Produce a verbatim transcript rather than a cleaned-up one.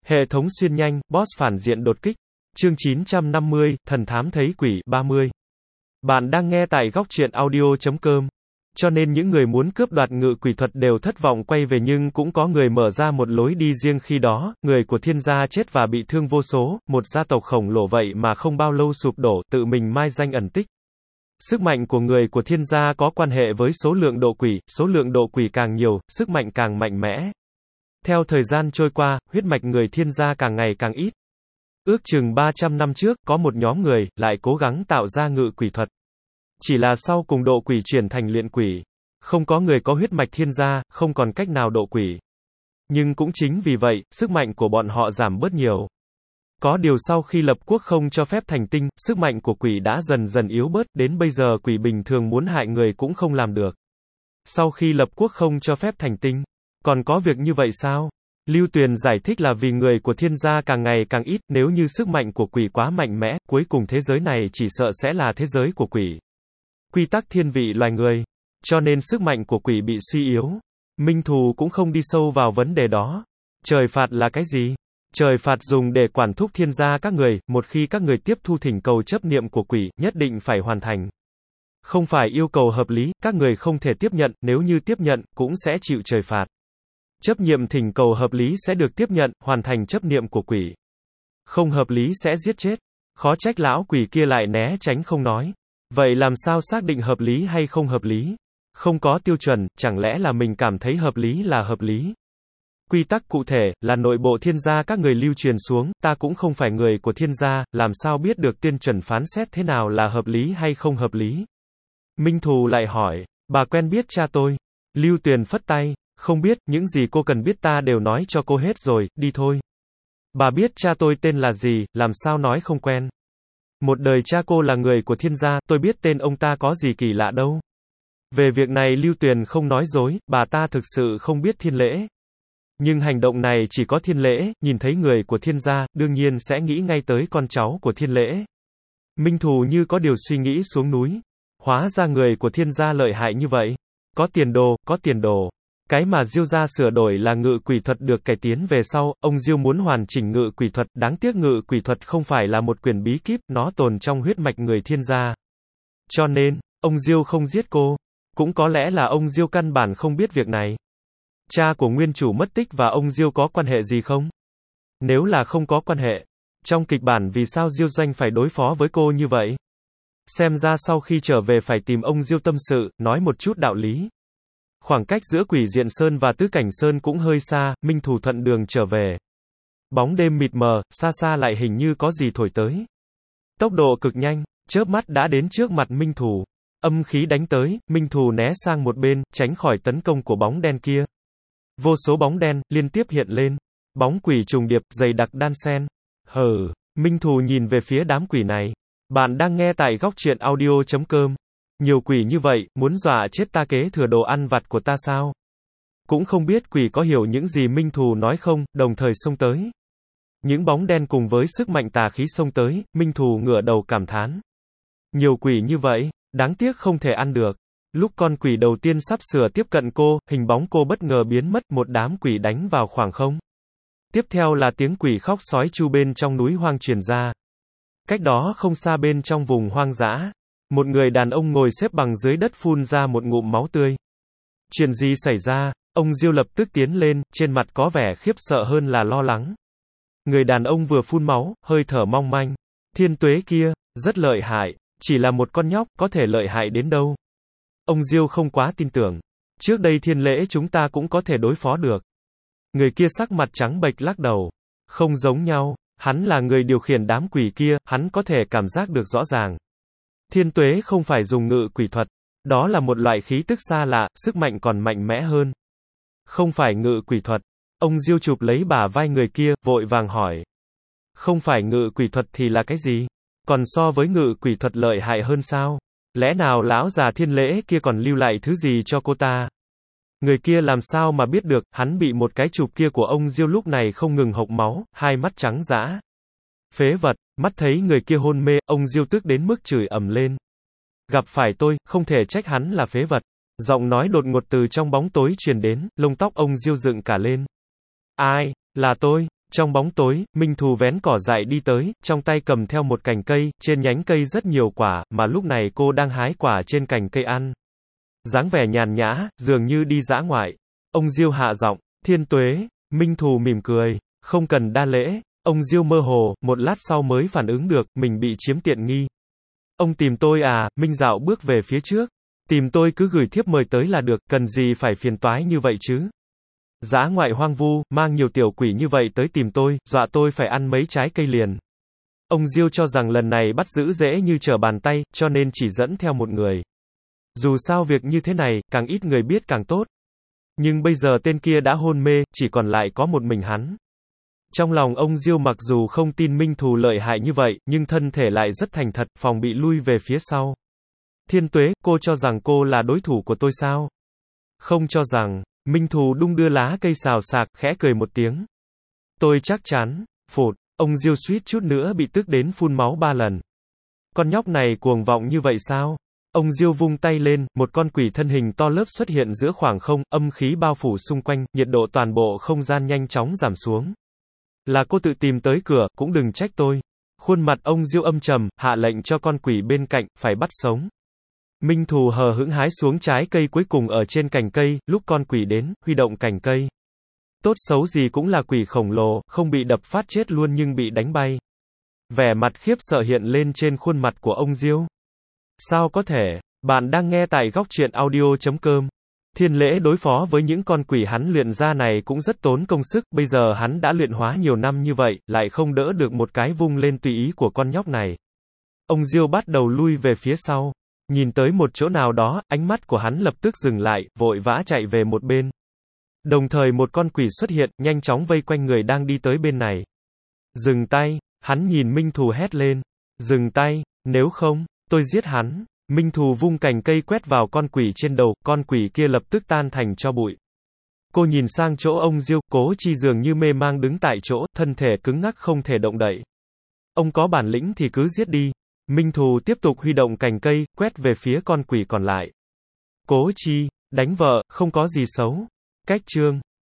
Hệ thống xuyên nhanh, boss phản diện đột kích. Chương chín trăm năm mươi, thần thám thấy quỷ, ba mươi. Bạn đang nghe tại góc truyện audio chấm com. Cho nên những người muốn cướp đoạt ngự quỷ thuật đều thất vọng quay về, nhưng cũng có người mở ra một lối đi riêng. Khi đó, người của Thiên gia chết và bị thương vô số, một gia tộc khổng lồ vậy mà không bao lâu sụp đổ, tự mình mai danh ẩn tích. Sức mạnh của người của Thiên gia có quan hệ với số lượng độ quỷ, số lượng độ quỷ càng nhiều, sức mạnh càng mạnh mẽ. Theo thời gian trôi qua, huyết mạch người Thiên gia càng ngày càng ít. Ước chừng ba trăm năm trước, có một nhóm người, lại cố gắng tạo ra ngự quỷ thuật. Chỉ là sau cùng độ quỷ chuyển thành luyện quỷ. Không có người có huyết mạch Thiên gia, không còn cách nào độ quỷ. Nhưng cũng chính vì vậy, sức mạnh của bọn họ giảm bớt nhiều. Có điều sau khi lập quốc không cho phép thành tinh, sức mạnh của quỷ đã dần dần yếu bớt, đến bây giờ quỷ bình thường muốn hại người cũng không làm được. Sau khi lập quốc không cho phép thành tinh, còn có việc như vậy sao? Lưu Tuyền giải thích là vì người của Thiên gia càng ngày càng ít, nếu như sức mạnh của quỷ quá mạnh mẽ, cuối cùng thế giới này chỉ sợ sẽ là thế giới của quỷ. Quy tắc thiên vị loài người. Cho nên sức mạnh của quỷ bị suy yếu. Minh Thù cũng không đi sâu vào vấn đề đó. Trời phạt là cái gì? Trời phạt dùng để quản thúc Thiên gia các người, một khi các người tiếp thu thỉnh cầu chấp niệm của quỷ, nhất định phải hoàn thành. Không phải yêu cầu hợp lý, các người không thể tiếp nhận, nếu như tiếp nhận, cũng sẽ chịu trời phạt. Chấp niệm thỉnh cầu hợp lý sẽ được tiếp nhận, hoàn thành chấp niệm của quỷ. Không hợp lý sẽ giết chết. Khó trách lão quỷ kia lại né tránh không nói. Vậy làm sao xác định hợp lý hay không hợp lý? Không có tiêu chuẩn, chẳng lẽ là mình cảm thấy hợp lý là hợp lý? Quy tắc cụ thể, là nội bộ Thiên gia các người lưu truyền xuống, ta cũng không phải người của Thiên gia, làm sao biết được tiên chuẩn phán xét thế nào là hợp lý hay không hợp lý? Minh Thù lại hỏi, bà quen biết cha tôi? Lưu Tuyền phất tay, không biết, những gì cô cần biết ta đều nói cho cô hết rồi, đi thôi. Bà biết cha tôi tên là gì, làm sao nói không quen? Một đời cha cô là người của Thiên gia, tôi biết tên ông ta có gì kỳ lạ đâu. Về việc này Lưu Tuyền không nói dối, bà ta thực sự không biết Thiên lễ. Nhưng hành động này chỉ có Thiên lễ, nhìn thấy người của Thiên gia, đương nhiên sẽ nghĩ ngay tới con cháu của Thiên lễ. Minh Thù như có điều suy nghĩ xuống núi. Hóa ra người của Thiên gia lợi hại như vậy. Có tiền đồ, có tiền đồ. Cái mà Diêu gia sửa đổi là ngự quỷ thuật được cải tiến về sau, ông Diêu muốn hoàn chỉnh ngự quỷ thuật, đáng tiếc ngự quỷ thuật không phải là một quyển bí kíp, nó tồn trong huyết mạch người Thiên gia. Cho nên, ông Diêu không giết cô. Cũng có lẽ là ông Diêu căn bản không biết việc này. Cha của nguyên chủ mất tích và ông Diêu có quan hệ gì không? Nếu là không có quan hệ, trong kịch bản vì sao Diêu Doanh phải đối phó với cô như vậy? Xem ra sau khi trở về phải tìm ông Diêu tâm sự, nói một chút đạo lý. Khoảng cách giữa Quỷ Diện Sơn và Tứ Cảnh Sơn cũng hơi xa, Minh Thù thuận đường trở về. Bóng đêm mịt mờ, xa xa lại hình như có gì thổi tới. Tốc độ cực nhanh, chớp mắt đã đến trước mặt Minh Thù. Âm khí đánh tới, Minh Thù né sang một bên, tránh khỏi tấn công của bóng đen kia. Vô số bóng đen, liên tiếp hiện lên. Bóng quỷ trùng điệp, dày đặc đan xen. Hừ, Minh Thù nhìn về phía đám quỷ này. Bạn đang nghe tại góc truyện audio chấm com. Nhiều quỷ như vậy, muốn dọa chết ta kế thừa đồ ăn vặt của ta sao? Cũng không biết quỷ có hiểu những gì Minh Thù nói không, đồng thời xông tới. Những bóng đen cùng với sức mạnh tà khí xông tới, Minh Thù ngửa đầu cảm thán. Nhiều quỷ như vậy, đáng tiếc không thể ăn được. Lúc con quỷ đầu tiên sắp sửa tiếp cận cô, hình bóng cô bất ngờ biến mất, một đám quỷ đánh vào khoảng không. Tiếp theo là tiếng quỷ khóc sói chu bên trong núi hoang truyền ra. Cách đó không xa bên trong vùng hoang dã, một người đàn ông ngồi xếp bằng dưới đất phun ra một ngụm máu tươi. Chuyện gì xảy ra? Ông Diêu lập tức tiến lên, trên mặt có vẻ khiếp sợ hơn là lo lắng. Người đàn ông vừa phun máu, hơi thở mong manh. Thiên tuế kia, rất lợi hại, chỉ là một con nhóc, có thể lợi hại đến đâu? Ông Diêu không quá tin tưởng. Trước đây Thiên lễ chúng ta cũng có thể đối phó được. Người kia sắc mặt trắng bệch lắc đầu. Không giống nhau, hắn là người điều khiển đám quỷ kia, hắn có thể cảm giác được rõ ràng. Thiên tuế không phải dùng ngự quỷ thuật. Đó là một loại khí tức xa lạ, sức mạnh còn mạnh mẽ hơn. Không phải ngự quỷ thuật. Ông Diêu chụp lấy bả vai người kia, vội vàng hỏi. Không phải ngự quỷ thuật thì là cái gì? Còn so với ngự quỷ thuật lợi hại hơn sao? Lẽ nào lão già Thiên lễ kia còn lưu lại thứ gì cho cô ta? Người kia làm sao mà biết được, hắn bị một cái chụp kia của ông Diêu lúc này không ngừng hộc máu, hai mắt trắng dã. Phế vật, mắt thấy người kia hôn mê, ông Diêu tức đến mức chửi ầm lên. Gặp phải tôi, không thể trách hắn là phế vật. Giọng nói đột ngột từ trong bóng tối truyền đến, lông tóc ông Diêu dựng cả lên. Ai, là tôi, Trong bóng tối, Minh Thù vén cỏ dại đi tới, trong tay cầm theo một cành cây, trên nhánh cây rất nhiều quả, mà lúc này cô đang hái quả trên cành cây ăn. Dáng vẻ nhàn nhã, dường như đi dã ngoại. Ông Diêu hạ giọng, Thiên Tuế. Minh Thù mỉm cười, không cần đa lễ. Ông Diêu mơ hồ, một lát sau mới phản ứng được, mình bị chiếm tiện nghi. Ông tìm tôi à? Minh Dạo bước về phía trước. Tìm tôi cứ gửi thiếp mời tới là được, cần gì phải phiền toái như vậy chứ? Dã ngoại hoang vu, mang nhiều tiểu quỷ như vậy tới tìm tôi, dọa tôi phải ăn mấy trái cây liền. Ông Diêu cho rằng lần này bắt giữ dễ như trở bàn tay, cho nên chỉ dẫn theo một người. Dù sao việc như thế này, càng ít người biết càng tốt. Nhưng bây giờ tên kia đã hôn mê, chỉ còn lại có một mình hắn. Trong lòng ông Diêu mặc dù không tin Minh Thù lợi hại như vậy, nhưng thân thể lại rất thành thật, phòng bị lui về phía sau. Thiên Tuế, cô cho rằng cô là đối thủ của tôi sao? Không cho rằng. Minh Thù đung đưa lá cây xào xạc, khẽ cười một tiếng. Tôi chắc chắn. Phụt, ông Diêu suýt chút nữa bị tức đến phun máu ba lần. Con nhóc này cuồng vọng như vậy sao? Ông Diêu vung tay lên, một con quỷ thân hình to lớp xuất hiện giữa khoảng không, âm khí bao phủ xung quanh, nhiệt độ toàn bộ không gian nhanh chóng giảm xuống. Là cô tự tìm tới cửa, cũng đừng trách tôi. Khuôn mặt ông Diêu âm trầm, hạ lệnh cho con quỷ bên cạnh, phải bắt sống. Minh Thù hờ hững hái xuống trái cây cuối cùng ở trên cành cây, lúc con quỷ đến, huy động cành cây. Tốt xấu gì cũng là quỷ khổng lồ, không bị đập phát chết luôn nhưng bị đánh bay. Vẻ mặt khiếp sợ hiện lên trên khuôn mặt của ông Diêu. Sao có thể? Bạn đang nghe tại góc truyện audio chấm com. Thiên Lễ đối phó với những con quỷ hắn luyện ra này cũng rất tốn công sức, bây giờ hắn đã luyện hóa nhiều năm như vậy, lại không đỡ được một cái vung lên tùy ý của con nhóc này. Ông Diêu bắt đầu lui về phía sau. Nhìn tới một chỗ nào đó, ánh mắt của hắn lập tức dừng lại, vội vã chạy về một bên. Đồng thời một con quỷ xuất hiện, nhanh chóng vây quanh người đang đi tới bên này. Dừng tay, hắn nhìn Minh Thù hét lên. Dừng tay, nếu không, tôi giết hắn. Minh Thù vung cành cây quét vào con quỷ trên đầu, con quỷ kia lập tức tan thành tro bụi. Cô nhìn sang chỗ ông Diêu, Cố Chi dường như mê mang đứng tại chỗ, thân thể cứng ngắc không thể động đậy. Ông có bản lĩnh thì cứ giết đi. Minh Thù tiếp tục huy động cành cây, quét về phía con quỷ còn lại. Cố Chi, đánh vợ, không có gì xấu. Cách chương